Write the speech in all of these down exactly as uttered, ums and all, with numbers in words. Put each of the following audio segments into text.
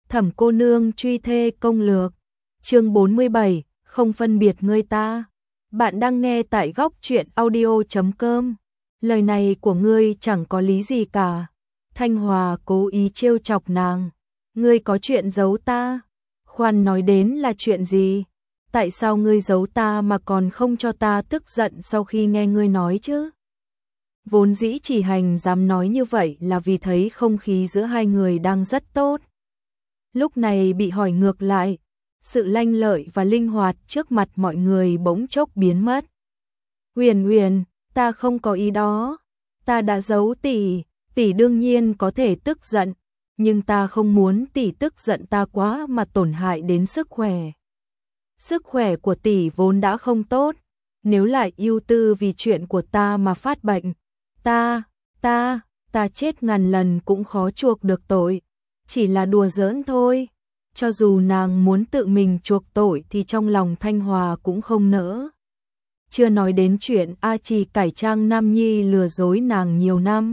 Thẩm cô nương truy thê công lược, chương bốn mươi bảy, không phân biệt ngươi ta. Bạn đang nghe tại góc truyện audio chấm com. Lời này của ngươi chẳng có lý gì cả. Thanh Hòa cố ý trêu chọc nàng. Ngươi có chuyện giấu ta? Khoan nói đến là chuyện gì? Tại sao ngươi giấu ta mà còn không cho ta tức giận sau khi nghe ngươi nói chứ? Vốn dĩ Chỉ Hành dám nói như vậy là vì thấy không khí giữa hai người đang rất tốt. Lúc này bị hỏi ngược lại, sự lanh lợi và linh hoạt trước mặt mọi người bỗng chốc biến mất. Huyền Huyền, ta không có ý đó, ta đã giấu tỷ, tỷ đương nhiên có thể tức giận, nhưng ta không muốn tỷ tức giận ta quá mà tổn hại đến sức khỏe. Sức khỏe của tỷ vốn đã không tốt, nếu lại ưu tư vì chuyện của ta mà phát bệnh, ta, ta, ta chết ngàn lần cũng khó chuộc được tội. Chỉ là đùa giỡn thôi. Cho dù nàng muốn tự mình chuộc tội thì trong lòng Thanh Hòa cũng không nỡ. Chưa nói đến chuyện A Trì cải trang nam nhi lừa dối nàng nhiều năm.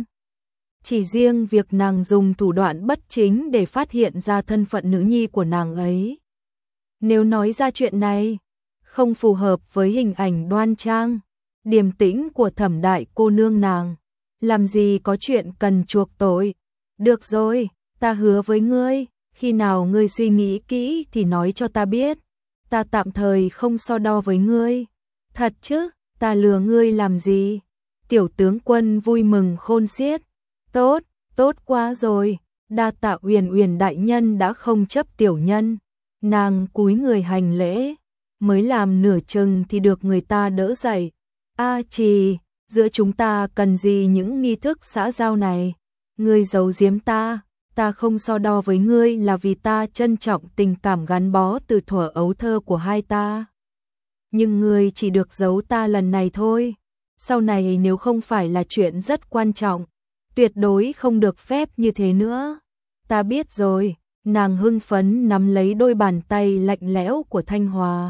Chỉ riêng việc nàng dùng thủ đoạn bất chính để phát hiện ra thân phận nữ nhi của nàng ấy. Nếu nói ra chuyện này, không phù hợp với hình ảnh đoan trang, điềm tĩnh của Thẩm đại cô nương nàng. Làm gì có chuyện cần chuộc tội. Được rồi, ta hứa với ngươi, khi nào ngươi suy nghĩ kỹ thì nói cho ta biết. Ta tạm thời không so đo với ngươi. Thật chứ, ta lừa ngươi làm gì? Tiểu tướng quân vui mừng khôn xiết. Tốt, tốt quá rồi, đa tạ Huyền Huyền đại nhân đã không chấp tiểu nhân. Nàng cúi người hành lễ, mới làm nửa chừng thì được người ta đỡ dậy. A Trì, giữa chúng ta cần gì những nghi thức xã giao này? Ngươi giấu giếm ta, ta không so đo với ngươi là vì ta trân trọng tình cảm gắn bó từ thuở ấu thơ của hai ta. Nhưng ngươi chỉ được giấu ta lần này thôi. Sau này nếu không phải là chuyện rất quan trọng, tuyệt đối không được phép như thế nữa. Ta biết rồi, nàng hưng phấn nắm lấy đôi bàn tay lạnh lẽo của Thanh Hòa.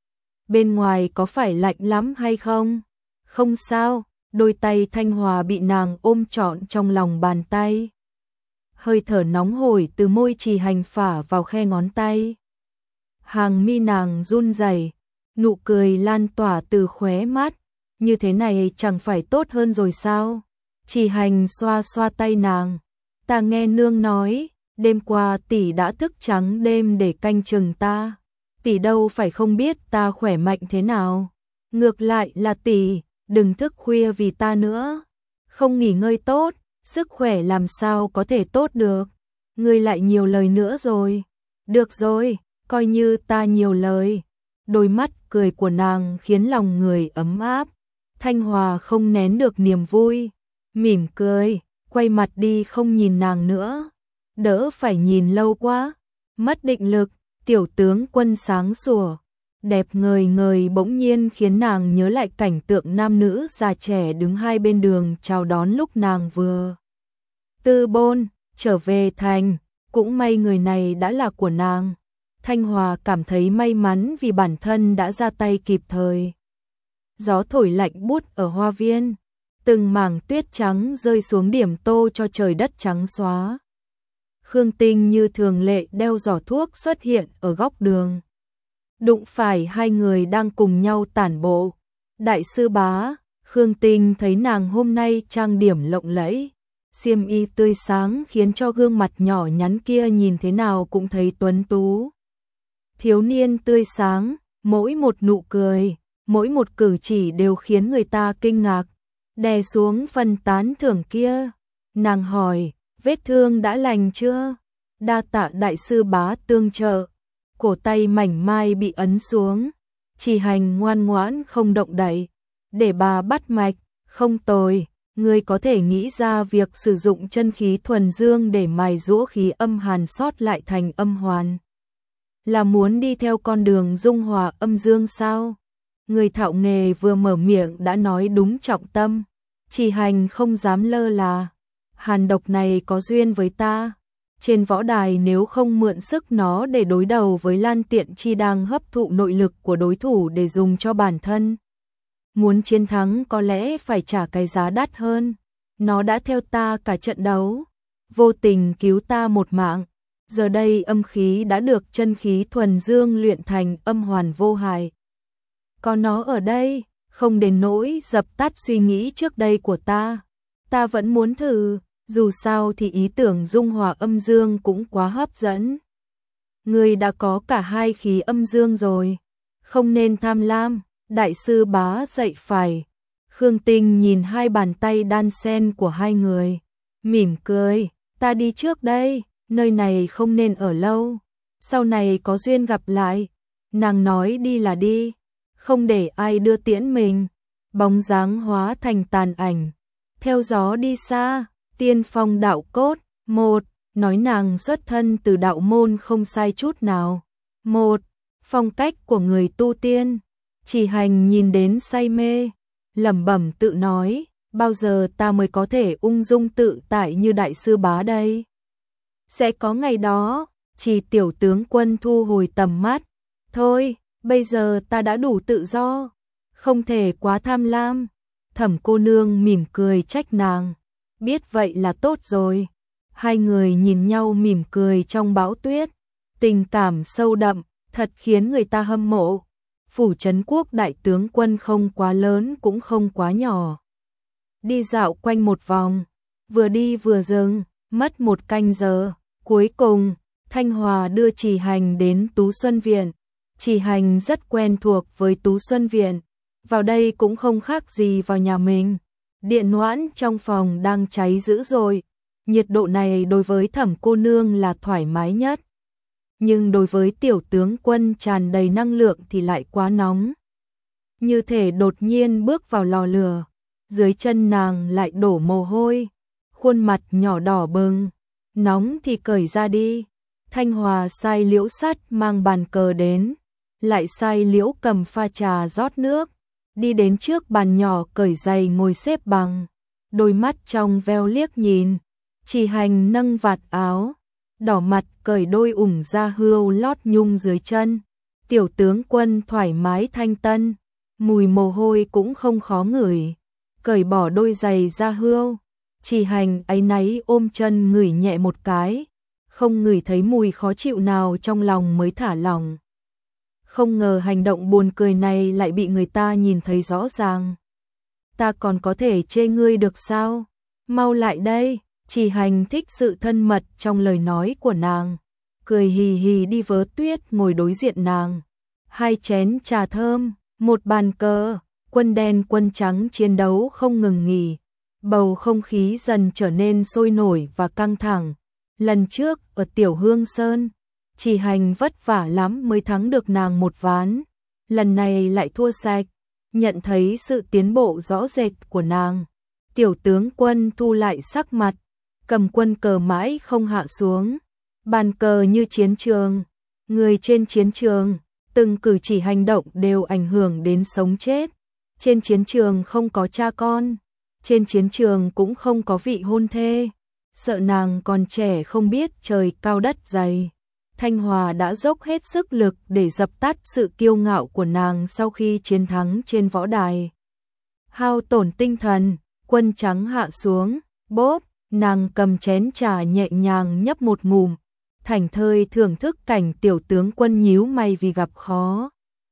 Bên ngoài có phải lạnh lắm hay không? Không sao, đôi tay Thanh Hòa bị nàng ôm trọn trong lòng bàn tay. Hơi thở nóng hổi từ môi Chỉ Hành phả vào khe ngón tay. Hàng mi nàng run rẩy, nụ cười lan tỏa từ khóe mắt. Như thế này chẳng phải tốt hơn rồi sao? Chỉ Hành xoa xoa tay nàng. Ta nghe nương nói, đêm qua tỷ đã thức trắng đêm để canh chừng ta. Tỷ đâu phải không biết ta khỏe mạnh thế nào. Ngược lại là tỷ, đừng thức khuya vì ta nữa. Không nghỉ ngơi tốt, sức khỏe làm sao có thể tốt được. Ngươi lại nhiều lời nữa rồi. Được rồi, coi như ta nhiều lời. Đôi mắt cười của nàng khiến lòng người ấm áp. Thanh Hòa không nén được niềm vui, mỉm cười, quay mặt đi không nhìn nàng nữa. Đỡ phải nhìn lâu quá, mất định lực. Tiểu tướng quân sáng sủa, đẹp ngời ngời bỗng nhiên khiến nàng nhớ lại cảnh tượng nam nữ già trẻ đứng hai bên đường chào đón lúc nàng vừa tư bôn trở về thành. Cũng may người này đã là của nàng. Thanh Hòa cảm thấy may mắn vì bản thân đã ra tay kịp thời. Gió thổi lạnh buốt ở hoa viên, từng mảng tuyết trắng rơi xuống điểm tô cho trời đất trắng xóa. Khương Tinh như thường lệ đeo giỏ thuốc xuất hiện ở góc đường. Đụng phải hai người đang cùng nhau tản bộ. Đại sư bá, Khương Tinh thấy nàng hôm nay trang điểm lộng lẫy, xiêm y tươi sáng khiến cho gương mặt nhỏ nhắn kia nhìn thế nào cũng thấy tuấn tú. Thiếu niên tươi sáng, mỗi một nụ cười, mỗi một cử chỉ đều khiến người ta kinh ngạc. Đè xuống phần tán thưởng kia, nàng hỏi, vết thương đã lành chưa? Đa tạ đại sư bá tương trợ. Cổ tay mảnh mai bị ấn xuống. Chỉ Hành ngoan ngoãn không động đậy. Để bà bắt mạch, không tồi. Ngươi có thể nghĩ ra việc sử dụng chân khí thuần dương để mài giũa khí âm hàn sót lại thành âm hoàn. Là muốn đi theo con đường dung hòa âm dương sao? Người thạo nghề vừa mở miệng đã nói đúng trọng tâm. Chỉ Hành không dám lơ là. Hàn độc này có duyên với ta. Trên võ đài nếu không mượn sức nó để đối đầu với Lan Tiện Chi đang hấp thụ nội lực của đối thủ để dùng cho bản thân. Muốn chiến thắng có lẽ phải trả cái giá đắt hơn. Nó đã theo ta cả trận đấu, vô tình cứu ta một mạng. Giờ đây âm khí đã được chân khí thuần dương luyện thành âm hoàn vô hại. Có nó ở đây, không đến nỗi dập tắt suy nghĩ trước đây của ta. Ta vẫn muốn thử, dù sao thì ý tưởng dung hòa âm dương cũng quá hấp dẫn. Ngươi đã có cả hai khí âm dương rồi, không nên tham lam, đại sư Bá dạy phải. Khương Tinh nhìn hai bàn tay đan sen của hai người, mỉm cười, ta đi trước đây, nơi này không nên ở lâu, sau này có duyên gặp lại. Nàng nói đi là đi, không để ai đưa tiễn mình, bóng dáng hóa thành tàn ảnh, theo gió đi xa. Tiên phong đạo cốt, một, nói nàng xuất thân từ đạo môn không sai chút nào. Một, phong cách của người tu tiên. Chỉ Hành nhìn đến say mê, lẩm bẩm tự nói, bao giờ ta mới có thể ung dung tự tại như đại sư Bá đây? Sẽ có ngày đó. Chỉ tiểu tướng quân thu hồi tầm mắt, thôi, bây giờ ta đã đủ tự do, không thể quá tham lam. Thẩm cô nương mỉm cười trách nàng, biết vậy là tốt rồi. Hai người nhìn nhau mỉm cười trong bão tuyết, tình cảm sâu đậm, thật khiến người ta hâm mộ. Phủ Trấn Quốc đại tướng quân không quá lớn cũng không quá nhỏ. Đi dạo quanh một vòng, vừa đi vừa dừng, mất một canh giờ. Cuối cùng, Thanh Hòa đưa Chỉ Hành đến Tú Xuân Viện. Chỉ Hành rất quen thuộc với Tú Xuân Viện, vào đây cũng không khác gì vào nhà mình. Điện noãn trong phòng đang cháy dữ dội, nhiệt độ này đối với Thẩm cô nương là thoải mái nhất. Nhưng đối với tiểu tướng quân tràn đầy năng lượng thì lại quá nóng. Như thể đột nhiên bước vào lò lửa, dưới chân nàng lại đổ mồ hôi, khuôn mặt nhỏ đỏ bừng, nóng thì cởi ra đi. Thanh Hòa sai Liễu Sắt mang bàn cờ đến, lại sai Liễu Cầm pha trà rót nước, đi đến trước bàn nhỏ cởi giày ngồi xếp bằng, đôi mắt trong veo liếc nhìn. Chỉ Hành nâng vạt áo, đỏ mặt cởi đôi ủng da hươu lót nhung dưới chân. Tiểu tướng quân thoải mái thanh tân, mùi mồ hôi cũng không khó ngửi, cởi bỏ đôi giày da hươu. Chỉ Hành áy náy ôm chân ngửi nhẹ một cái, không ngửi thấy mùi khó chịu nào trong lòng mới thả lỏng. Không ngờ hành động buồn cười này lại bị người ta nhìn thấy rõ ràng. Ta còn có thể chê ngươi được sao? Mau lại đây. Chỉ Hành thích sự thân mật trong lời nói của nàng, cười hì hì đi vớ tuyết ngồi đối diện nàng. Hai chén trà thơm, một bàn cờ, quân đen quân trắng chiến đấu không ngừng nghỉ. Bầu không khí dần trở nên sôi nổi và căng thẳng. Lần trước ở Tiểu Hương Sơn, Chỉ Hành vất vả lắm mới thắng được nàng một ván, lần này lại thua sạch. Nhận thấy sự tiến bộ rõ rệt của nàng, tiểu tướng quân thu lại sắc mặt, cầm quân cờ mãi không hạ xuống. Bàn cờ như chiến trường, người trên chiến trường, từng cử chỉ hành động đều ảnh hưởng đến sống chết. Trên chiến trường không có cha con, trên chiến trường cũng không có vị hôn thê. Sợ nàng còn trẻ không biết trời cao đất dày, Thanh Hòa đã dốc hết sức lực để dập tắt sự kiêu ngạo của nàng sau khi chiến thắng trên võ đài. Hao tổn tinh thần, quân trắng hạ xuống, bốp, nàng cầm chén trà nhẹ nhàng nhấp một ngụm, thảnh thơi thưởng thức cảnh tiểu tướng quân nhíu mày vì gặp khó.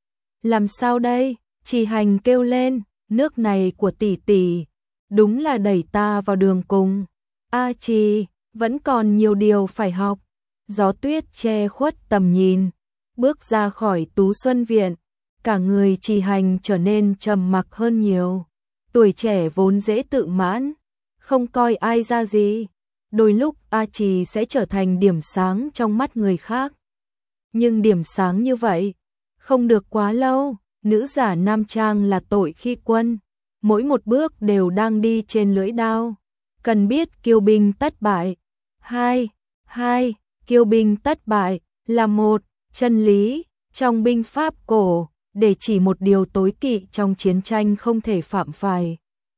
Làm sao đây? Chỉ Hành kêu lên, nước này của tỷ tỷ, đúng là đẩy ta vào đường cùng. A Trì, vẫn còn nhiều điều phải học. Gió tuyết che khuất tầm nhìn, bước ra khỏi Tú Xuân Viện, cả người Chỉ Hành trở nên trầm mặc hơn nhiều. Tuổi trẻ vốn dễ tự mãn, không coi ai ra gì, đôi lúc A Trì sẽ trở thành điểm sáng trong mắt người khác. Nhưng điểm sáng như vậy, không được quá lâu. Nữ giả nam trang là tội khi quân, mỗi một bước đều đang đi trên lưỡi đao. Cần biết kiêu binh tất bại. Hai, hai, kiêu binh tất bại là một chân lý trong binh pháp cổ, để chỉ một điều tối kỵ trong chiến tranh không thể phạm phải.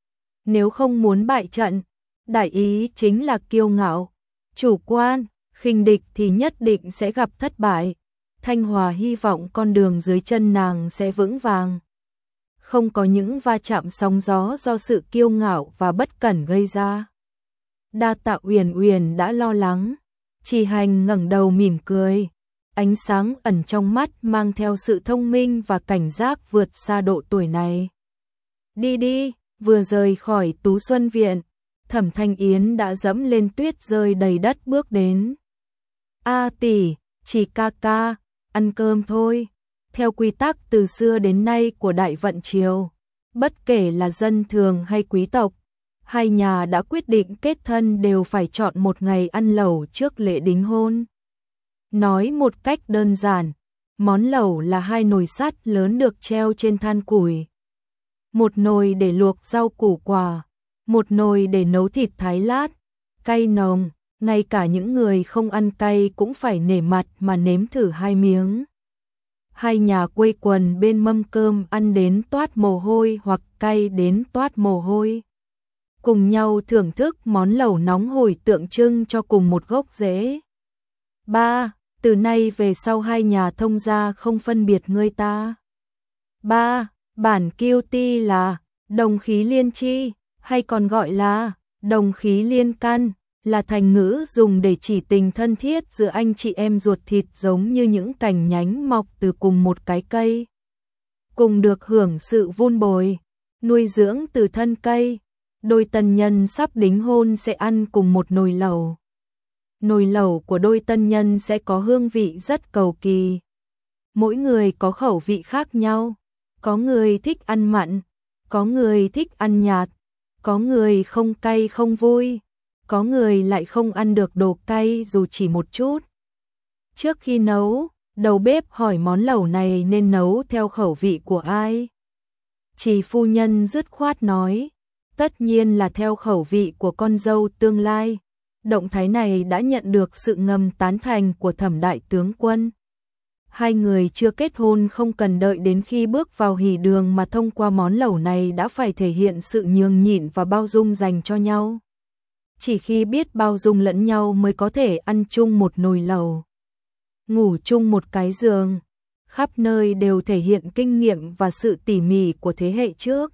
Nếu không muốn bại trận, đại ý chính là kiêu ngạo, chủ quan, khinh địch thì nhất định sẽ gặp thất bại. Thanh Hòa hy vọng con đường dưới chân nàng sẽ vững vàng, không có những va chạm sóng gió do sự kiêu ngạo và bất cẩn gây ra. Đa tạ Uyển Uyển đã lo lắng. Chỉ Hành ngẩng đầu mỉm cười, ánh sáng ẩn trong mắt mang theo sự thông minh và cảnh giác vượt xa độ tuổi này. Đi đi, vừa rời khỏi Tú Xuân Viện, Thẩm Thanh Yến đã dẫm lên tuyết rơi đầy đất bước đến. A tỷ, Chỉ ca ca, ăn cơm thôi. Theo quy tắc từ xưa đến nay của Đại Vận Triều, bất kể là dân thường hay quý tộc, hai nhà đã quyết định kết thân đều phải chọn một ngày ăn lẩu trước lễ đính hôn. Nói một cách đơn giản, món lẩu là hai nồi sắt lớn được treo trên than củi. Một nồi để luộc rau củ quả, một nồi để nấu thịt thái lát, cay nồng, ngay cả những người không ăn cay cũng phải nể mặt mà nếm thử hai miếng. Hai nhà quây quần bên mâm cơm ăn đến toát mồ hôi hoặc cay đến toát mồ hôi. Cùng nhau thưởng thức món lẩu nóng hổi tượng trưng cho cùng một gốc rễ. Ba, từ nay về sau hai nhà thông gia không phân biệt ngươi ta. Ba, bản kiêu ti là đồng khí liên chi, hay còn gọi là đồng khí liên căn, là thành ngữ dùng để chỉ tình thân thiết giữa anh chị em ruột thịt, giống như những cành nhánh mọc từ cùng một cái cây, cùng được hưởng sự vun bồi, nuôi dưỡng từ thân cây. Đôi tân nhân sắp đính hôn sẽ ăn cùng một nồi lẩu. Nồi lẩu của đôi tân nhân sẽ có hương vị rất cầu kỳ. Mỗi người có khẩu vị khác nhau, có người thích ăn mặn, có người thích ăn nhạt, có người không cay không vui, có người lại không ăn được đồ cay dù chỉ một chút. Trước khi nấu, đầu bếp hỏi món lẩu này nên nấu theo khẩu vị của ai. Chỉ phu nhân dứt khoát nói, tất nhiên là theo khẩu vị của con dâu tương lai. Động thái này đã nhận được sự ngầm tán thành của Thẩm đại tướng quân. Hai người chưa kết hôn không cần đợi đến khi bước vào hỷ đường mà thông qua món lẩu này đã phải thể hiện sự nhường nhịn và bao dung dành cho nhau. Chỉ khi biết bao dung lẫn nhau mới có thể ăn chung một nồi lẩu, ngủ chung một cái giường. Khắp nơi đều thể hiện kinh nghiệm và sự tỉ mỉ của thế hệ trước.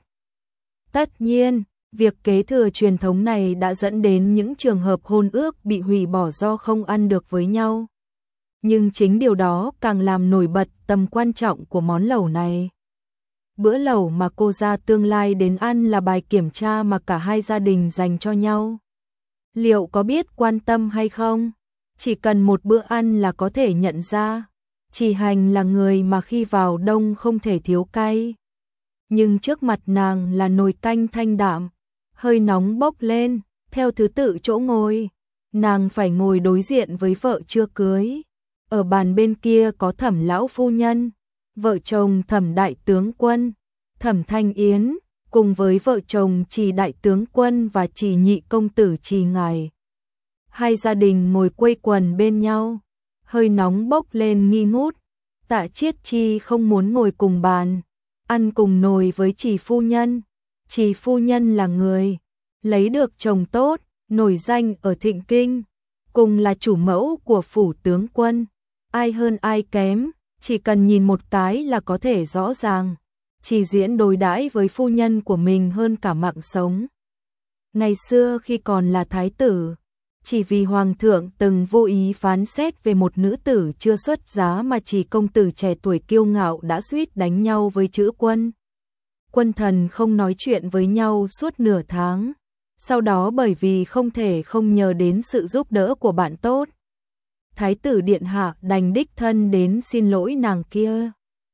Tất nhiên, việc kế thừa truyền thống này đã dẫn đến những trường hợp hôn ước bị hủy bỏ do không ăn được với nhau. Nhưng chính điều đó càng làm nổi bật tầm quan trọng của món lẩu này. Bữa lẩu mà cô gia tương lai đến ăn là bài kiểm tra mà cả hai gia đình dành cho nhau. Liệu có biết quan tâm hay không? Chỉ cần một bữa ăn là có thể nhận ra. Chỉ Hành là người mà khi vào đông không thể thiếu cay. Nhưng trước mặt nàng là nồi canh thanh đạm, hơi nóng bốc lên, theo thứ tự chỗ ngồi. Nàng phải ngồi đối diện với vợ chưa cưới. Ở bàn bên kia có Thẩm lão phu nhân, vợ chồng Thẩm đại tướng quân, Thẩm Thanh Yến, cùng với vợ chồng Trì đại tướng quân và Trì nhị công tử Trì ngài. Hai gia đình ngồi quây quần bên nhau, hơi nóng bốc lên nghi ngút. Tạ Chiết Chi không muốn ngồi cùng bàn, ăn cùng nồi với Trì phu nhân. Trì phu nhân là người lấy được chồng tốt, nổi danh ở Thịnh Kinh, cùng là chủ mẫu của phủ tướng quân. Ai hơn ai kém, chỉ cần nhìn một cái là có thể rõ ràng. Chỉ diễn đối đãi với phu nhân của mình hơn cả mạng sống. Ngày xưa khi còn là thái tử, chỉ vì hoàng thượng từng vô ý phán xét về một nữ tử chưa xuất giá mà Trì công tử trẻ tuổi kiêu ngạo đã suýt đánh nhau với Chữ Quân. Quân thần không nói chuyện với nhau suốt nửa tháng. Sau đó bởi vì không thể không nhờ đến sự giúp đỡ của bạn tốt, thái tử điện hạ đành đích thân đến xin lỗi nàng kia.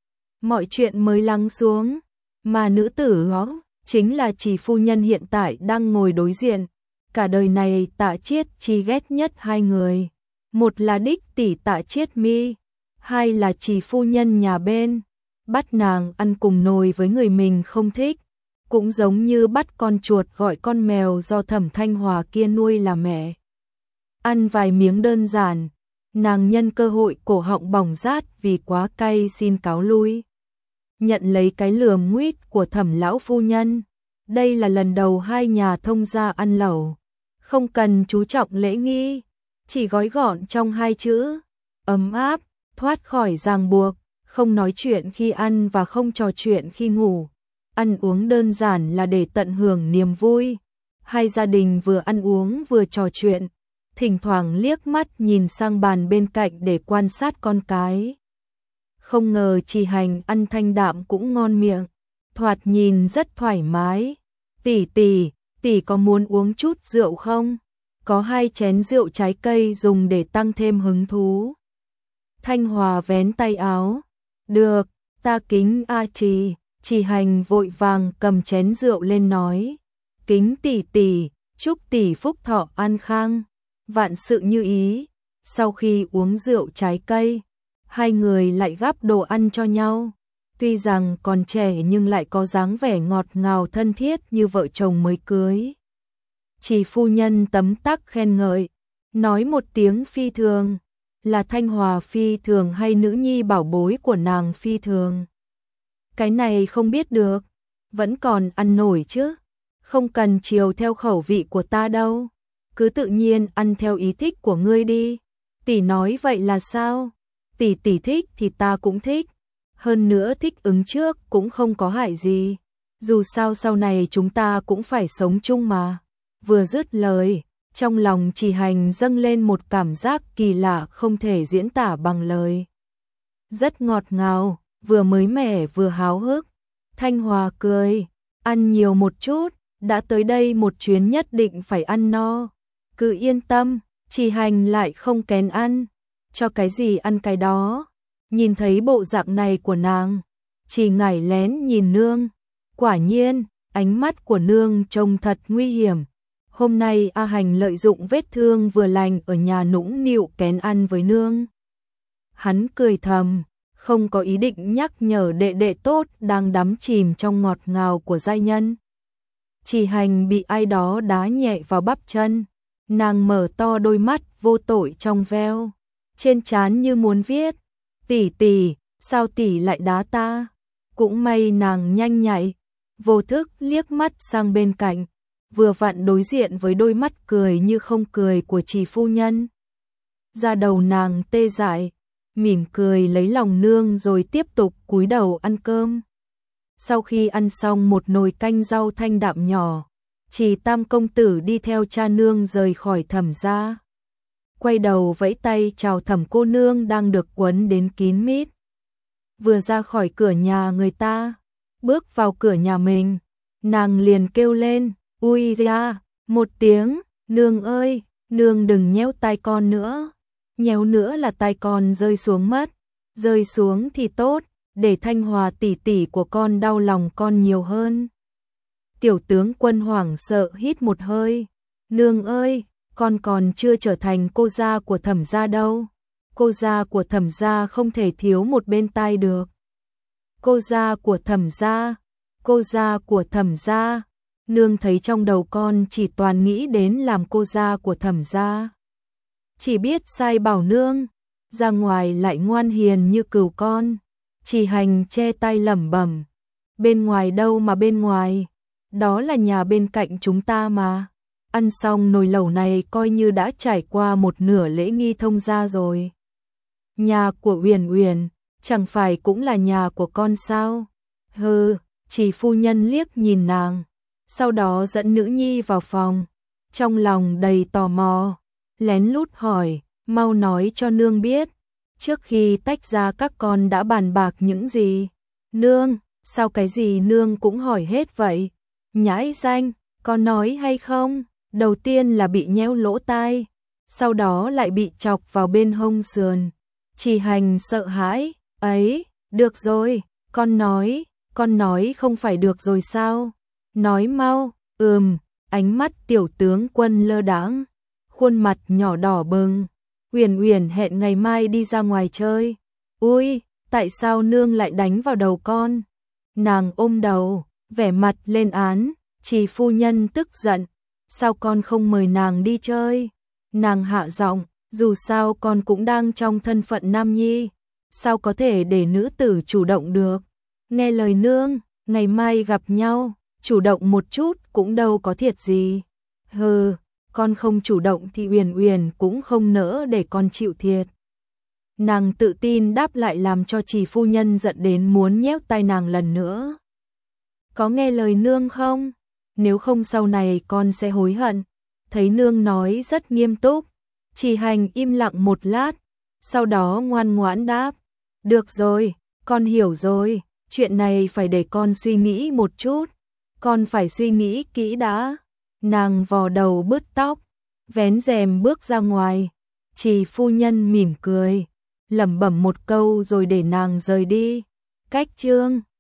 Mọi chuyện mới lắng xuống, mà nữ tử đó chính là Trì phu nhân hiện tại đang ngồi đối diện. Cả đời này Tạ Chiết Chi ghét nhất hai người, một là đích tỷ Tạ Chiết Mi, hai là Trì phu nhân nhà bên. Bắt nàng ăn cùng nồi với người mình không thích, cũng giống như bắt con chuột gọi con mèo do Thẩm Thanh Hòa kia nuôi là mẹ. Ăn vài miếng đơn giản, nàng nhân cơ hội cổ họng bỏng rát vì quá cay xin cáo lui. Nhận lấy cái lườm nguýt của Thẩm lão phu nhân. Đây là lần đầu hai nhà thông gia ăn lẩu, không cần chú trọng lễ nghi, chỉ gói gọn trong hai chữ: ấm áp, thoát khỏi ràng buộc, không nói chuyện khi ăn và không trò chuyện khi ngủ. Ăn uống đơn giản là để tận hưởng niềm vui. Hai gia đình vừa ăn uống vừa trò chuyện, thỉnh thoảng liếc mắt nhìn sang bàn bên cạnh để quan sát con cái. Không ngờ Trì Hành ăn thanh đạm cũng ngon miệng, thoạt nhìn rất thoải mái. Tỷ tỷ, tỷ có muốn uống chút rượu không? Có hai chén rượu trái cây dùng để tăng thêm hứng thú. Thanh Hòa vén tay áo. Được, ta kính A Trì. Trì Hành vội vàng cầm chén rượu lên nói. Kính tỷ tỷ, chúc tỷ phúc thọ an khang, vạn sự như ý. Sau khi uống rượu trái cây, hai người lại gắp đồ ăn cho nhau. Tuy rằng còn trẻ nhưng lại có dáng vẻ ngọt ngào thân thiết như vợ chồng mới cưới. Trì phu nhân tấm tắc khen ngợi, nói một tiếng phi thường, là Thanh Hòa phi thường hay nữ nhi bảo bối của nàng phi thường. Cái này không biết được, vẫn còn ăn nổi chứ, không cần chiều theo khẩu vị của ta đâu, cứ tự nhiên ăn theo ý thích của ngươi đi. Tỷ nói vậy là sao? Tỷ tỷ thích thì ta cũng thích, hơn nữa thích ứng trước cũng không có hại gì, dù sao sau này chúng ta cũng phải sống chung mà. Vừa dứt lời, trong lòng Trì Hành dâng lên một cảm giác kỳ lạ không thể diễn tả bằng lời. Rất ngọt ngào, vừa mới mẻ vừa háo hức. Thanh Hòa cười, ăn nhiều một chút, đã tới đây một chuyến nhất định phải ăn no. Cứ yên tâm, Trì Hành lại không kén ăn, cho cái gì ăn cái đó. Nhìn thấy bộ dạng này của nàng, Trì Ngải lén nhìn nương. Quả nhiên, ánh mắt của nương trông thật nguy hiểm. Hôm nay A Hành lợi dụng vết thương vừa lành ở nhà nũng nịu kén ăn với nương. Hắn cười thầm, không có ý định nhắc nhở đệ đệ tốt đang đắm chìm trong ngọt ngào của giai nhân. Trì Hành bị ai đó đá nhẹ vào bắp chân, nàng mở to đôi mắt vô tội trong veo, trên trán như muốn viết, tỷ tỷ, sao tỷ lại đá ta? Cũng may nàng nhanh nhạy, vô thức liếc mắt sang bên cạnh, vừa vặn đối diện với đôi mắt cười như không cười của Trì phu nhân. Da đầu nàng tê dại, mỉm cười lấy lòng nương rồi tiếp tục cúi đầu ăn cơm. Sau khi ăn xong một nồi canh rau thanh đạm nhỏ, Trì tam công tử đi theo cha nương rời khỏi Thẩm gia. Quay đầu vẫy tay chào Thẩm cô nương đang được quấn đến kín mít. Vừa ra khỏi cửa nhà người ta, bước vào cửa nhà mình, nàng liền kêu lên, ui da, một tiếng, nương ơi, nương đừng nhéo tai con nữa. Nhéo nữa là tai con rơi xuống mất, rơi xuống thì tốt, để Thanh Hòa tỷ tỷ của con đau lòng con nhiều hơn. Tiểu tướng Quân hoảng sợ hít một hơi, nương ơi, con còn chưa trở thành cô gia của Thẩm gia đâu. Cô gia của Thẩm gia không thể thiếu một bên tai được. Cô gia của Thẩm gia, cô gia của Thẩm gia. Nương thấy trong đầu con chỉ toàn nghĩ đến làm cô gia của Thẩm gia. Chỉ biết sai bảo nương, ra ngoài lại ngoan hiền như cừu con. Trì Hành che tay lẩm bẩm, bên ngoài đâu mà bên ngoài, đó là nhà bên cạnh chúng ta mà. Ăn xong nồi lẩu này coi như đã trải qua một nửa lễ nghi thông gia rồi. Nhà của Uyển Uyển chẳng phải cũng là nhà của con sao? Hừ, Trì phu nhân liếc nhìn nàng, sau đó dẫn nữ nhi vào phòng, trong lòng đầy tò mò, lén lút hỏi, mau nói cho nương biết, trước khi tách ra các con đã bàn bạc những gì? Nương, sao cái gì nương cũng hỏi hết vậy? Nhãi danh, con nói hay không? Đầu tiên là bị nhéo lỗ tai, sau đó lại bị chọc vào bên hông sườn. Trì Hành sợ hãi, ấy, được rồi, con nói, con nói không phải được rồi sao? Nói mau, ừm, ánh mắt tiểu tướng Quân lơ đãng, khuôn mặt nhỏ đỏ bừng. Uyển Uyển hẹn ngày mai đi ra ngoài chơi. Ui, tại sao nương lại đánh vào đầu con? Nàng ôm đầu, vẻ mặt lên án. Trì phu nhân tức giận, sao con không mời nàng đi chơi? Nàng hạ giọng, dù sao con cũng đang trong thân phận nam nhi, sao có thể để nữ tử chủ động được? Nghe lời nương, ngày mai gặp nhau, chủ động một chút cũng đâu có thiệt gì. Hừ, con không chủ động thì Uyển Uyển cũng không nỡ để con chịu thiệt. Nàng tự tin đáp lại làm cho Trì phu nhân giận đến muốn nhéo tai nàng lần nữa. Có nghe lời nương không? Nếu không sau này con sẽ hối hận. Thấy nương nói rất nghiêm túc, Chỉ Hành im lặng một lát, sau đó ngoan ngoãn đáp, được rồi, con hiểu rồi, chuyện này phải để con suy nghĩ một chút, con phải suy nghĩ kỹ đã. Nàng vò đầu bứt tóc, vén rèm bước ra ngoài. Trì phu nhân mỉm cười, lẩm bẩm một câu rồi để nàng rời đi. Cách chương